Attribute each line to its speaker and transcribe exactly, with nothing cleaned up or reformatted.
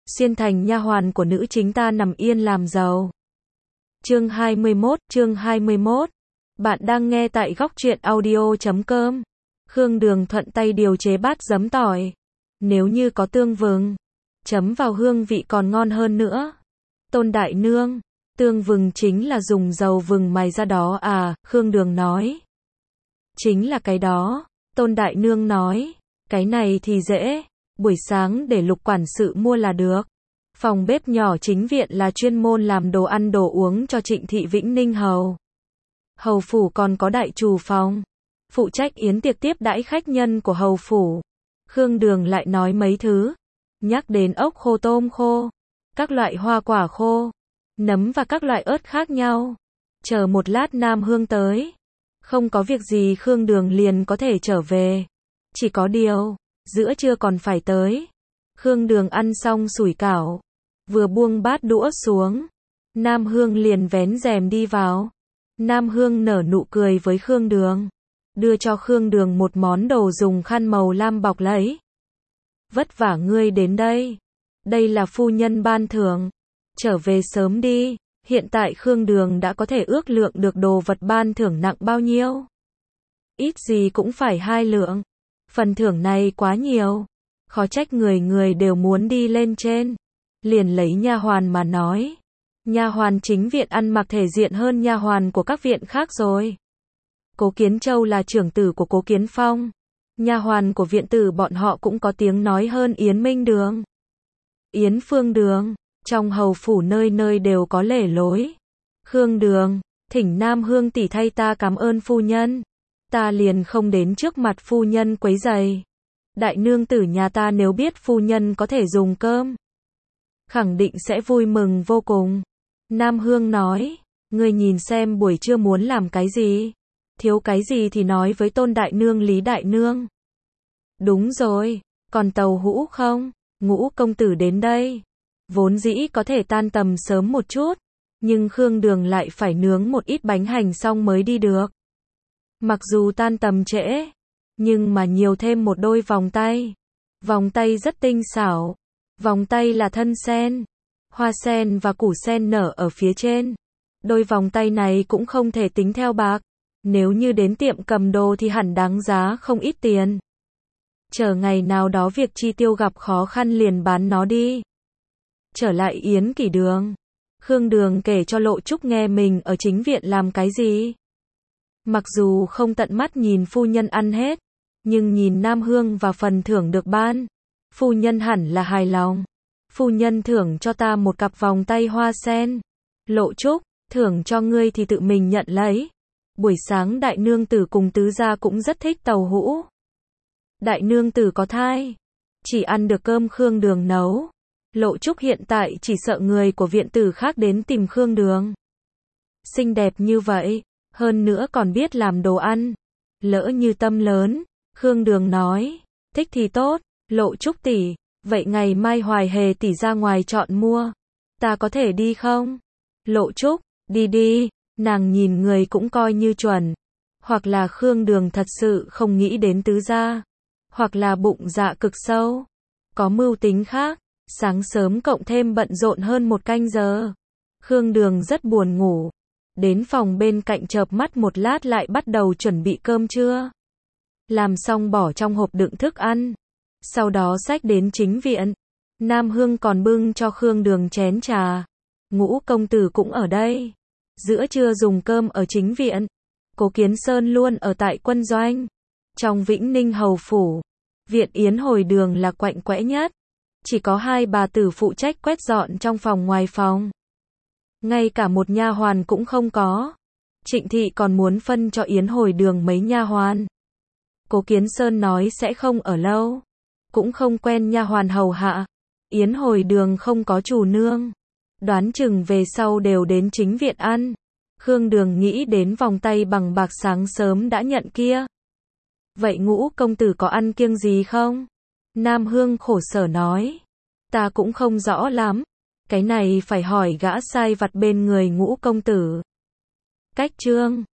Speaker 1: xuyên thành nha hoàn của nữ chính ta nằm yên làm giàu. Chương hai mươi mốt, chương hai mươi mốt. Bạn đang nghe tại góc truyện audio chấm com. Khương Đường thuận tay điều chế bát giấm tỏi. Nếu như có tương vừng, chấm vào hương vị còn ngon hơn nữa. Tôn đại nương, tương vừng chính là dùng dầu vừng mài ra đó à, Khương Đường nói. Chính là cái đó, Tôn đại nương nói. Cái này thì dễ, buổi sáng để Lục quản sự mua là được. Phòng bếp nhỏ chính viện là chuyên môn làm đồ ăn đồ uống cho Trịnh thị Vĩnh Ninh hầu. Hầu phủ còn có đại trù phòng, phụ trách yến tiệc tiếp đãi khách nhân của hầu phủ. Khương Đường lại nói mấy thứ, nhắc đến ốc khô, tôm khô, các loại hoa quả khô, nấm và các loại ớt khác nhau. Chờ một lát Nam Hương tới, không có việc gì Khương Đường liền có thể trở về. Chỉ có điều, giữa trưa còn phải tới. Khương Đường ăn xong sủi cảo, vừa buông bát đũa xuống, Nam Hương liền vén rèm đi vào. Nam Hương nở nụ cười với Khương Đường, đưa cho Khương Đường một món đồ dùng khăn màu lam bọc lấy. Vất vả ngươi đến đây, đây là phu nhân ban thưởng, trở về sớm đi. Hiện tại Khương Đường đã có thể ước lượng được đồ vật ban thưởng nặng bao nhiêu. Ít gì cũng phải hai lượng, phần thưởng này quá nhiều, khó trách người người đều muốn đi lên trên. Liền lấy nha hoàn mà nói, nha hoàn chính viện ăn mặc thể diện hơn nha hoàn của các viện khác rồi. Cố Kiến Châu là trưởng tử của Cố Kiến Phong, nha hoàn của viện tử bọn họ cũng có tiếng nói hơn Yến Minh Đường, Yến Phương Đường. Trong hầu phủ nơi nơi đều có lề lối. Khương Đường, thỉnh Nam Hương tỷ thay ta cảm ơn phu nhân. Ta liền không đến trước mặt phu nhân quấy rầy. Đại nương tử nhà ta nếu biết phu nhân có thể dùng cơm, khẳng định sẽ vui mừng vô cùng. Nam Hương nói, ngươi nhìn xem buổi trưa muốn làm cái gì, thiếu cái gì thì nói với Tôn đại nương, Lý đại nương. Đúng rồi, còn tàu hũ không? Ngũ công tử đến đây. Vốn dĩ có thể tan tầm sớm một chút, nhưng Khương Đường lại phải nướng một ít bánh hành xong mới đi được. Mặc dù tan tầm trễ, nhưng mà nhiều thêm một đôi vòng tay. Vòng tay rất tinh xảo. Vòng tay là thân sen, hoa sen và củ sen nở ở phía trên. Đôi vòng tay này cũng không thể tính theo bạc. Nếu như đến tiệm cầm đồ thì hẳn đáng giá không ít tiền. Chờ ngày nào đó việc chi tiêu gặp khó khăn liền bán nó đi. Trở lại Yến Kỷ Đường, Khương Đường kể cho Lộ Trúc nghe mình ở chính viện làm cái gì. Mặc dù không tận mắt nhìn phu nhân ăn hết, nhưng nhìn Nam Hương và phần thưởng được ban, phu nhân hẳn là hài lòng. Phu nhân thưởng cho ta một cặp vòng tay hoa sen. Lộ Trúc, thưởng cho ngươi thì tự mình nhận lấy. Buổi sáng đại nương tử cùng tứ gia cũng rất thích tàu hũ. Đại nương tử có thai, chỉ ăn được cơm Khương Đường nấu. Lộ Trúc hiện tại chỉ sợ người của viện tử khác đến tìm Khương Đường. Xinh đẹp như vậy, hơn nữa còn biết làm đồ ăn. Lỡ như tâm lớn, Khương Đường nói, thích thì tốt, Lộ Trúc tỷ, vậy ngày mai Hoài Hề tỷ ra ngoài chọn mua, ta có thể đi không? Lộ Trúc, đi đi, nàng nhìn người cũng coi như chuẩn. Hoặc là Khương Đường thật sự không nghĩ đến tứ gia, hoặc là bụng dạ cực sâu, có mưu tính khác. Sáng sớm cộng thêm bận rộn hơn một canh giờ. Khương Đường rất buồn ngủ. Đến phòng bên cạnh chợp mắt một lát lại bắt đầu chuẩn bị cơm trưa. Làm xong bỏ trong hộp đựng thức ăn. Sau đó xách đến chính viện. Nam Hương còn bưng cho Khương Đường chén trà. Ngũ công tử cũng ở đây. Giữa trưa dùng cơm ở chính viện. Cố Kiến Sơn luôn ở tại quân doanh. Trong Vĩnh Ninh hầu phủ, viện Yến Hồi Đường là quạnh quẽ nhất. Chỉ có hai bà tử phụ trách quét dọn trong phòng ngoài phòng. Ngay cả một nha hoàn cũng không có. Trịnh thị còn muốn phân cho Yến Hồi Đường mấy nha hoàn. Cố Kiến Sơn nói sẽ không ở lâu, cũng không quen nha hoàn hầu hạ. Yến Hồi Đường không có chủ nương, đoán chừng về sau đều đến chính viện ăn. Khương Đường nghĩ đến vòng tay bằng bạc sáng sớm đã nhận kia. Vậy Ngũ công tử có ăn kiêng gì không? Nam Hương khổ sở nói, ta cũng không rõ lắm, cái này phải hỏi gã sai vặt bên người Ngũ công tử. Cách chương